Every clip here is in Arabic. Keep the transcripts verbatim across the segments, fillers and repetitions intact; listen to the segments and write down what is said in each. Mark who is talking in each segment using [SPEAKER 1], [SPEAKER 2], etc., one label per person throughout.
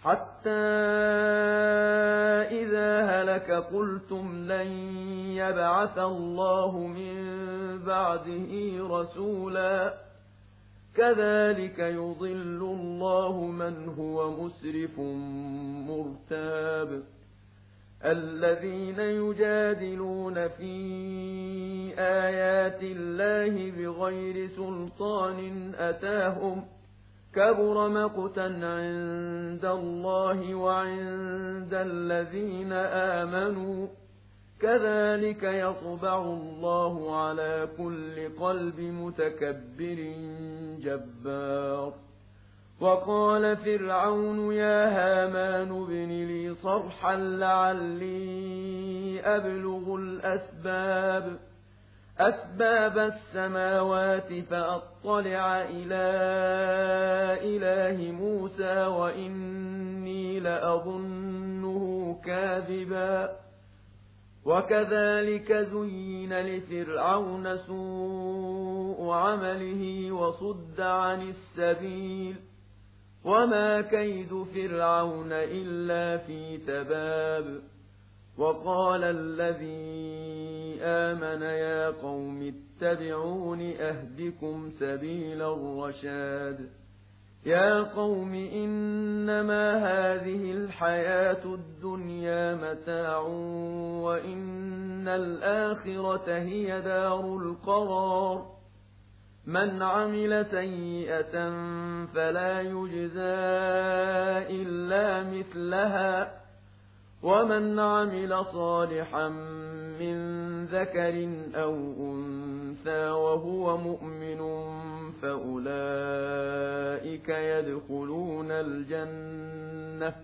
[SPEAKER 1] حتى إذا هلك قلتم لن يبعث الله من بعده رسولا كذلك يضل الله من هو مسرف مرتاب الذين يجادلون في آيات الله بغير سلطان أتاهم كبر مقتا عند الله وعند الذين آمنوا كذلك يطبع الله على كل قلب متكبر جبار وقال فرعون يا هامان ابن لي صرحا لعلي أبلغ الأسباب أسباب السماوات فأطلع إلى إله موسى وإني لأظنه كاذبا وكذلك زين لفرعون سوء عمله وصد عن السبيل وما كيد فرعون إلا في تباب وقال الذي آمن يا قوم اتبعون أهدكم سبيل الرشاد يا قوم إنما هذه الحياة الدنيا متاع وإن الآخرة هي دار القرار من عمل سيئة فلا يجزى إلا مثلها ومن عمل صالحا من ذكر أو أنثى وهو مؤمن فأولئك يدخلون الجنة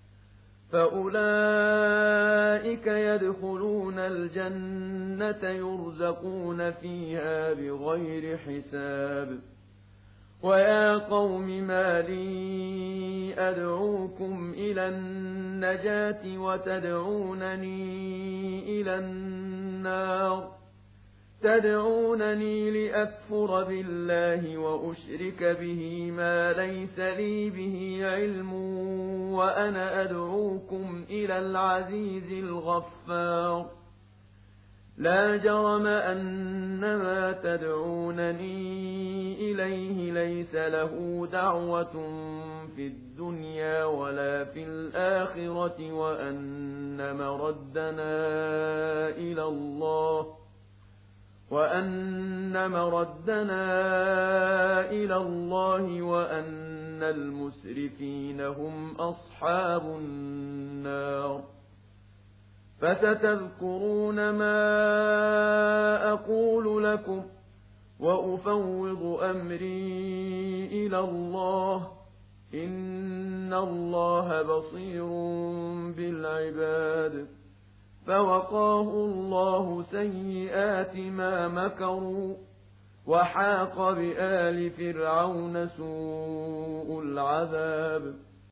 [SPEAKER 1] فأولئك يدخلون الجنة يرزقون فيها بغير حساب ويا قوم ما لي أدعوكم إلى النجاة وتدعونني إلى النار تدعونني لأكفر بالله وأشرك به ما ليس لي به علم وأنا أدعوكم إلى العزيز الغفار لا جرم أن ما تدعونني إليه ليس له دعوة في الدنيا ولا في الآخرة وأن مردنا إلى الله وأن مردنا إلى الله وأن المسرفين هم أصحاب النار فستذكرون ما أقول لكم وأفوض أمري إلى الله إن الله بصير بالعباد فوقاه الله سيئات ما مكروا وحاق بآل فرعون سوء العذاب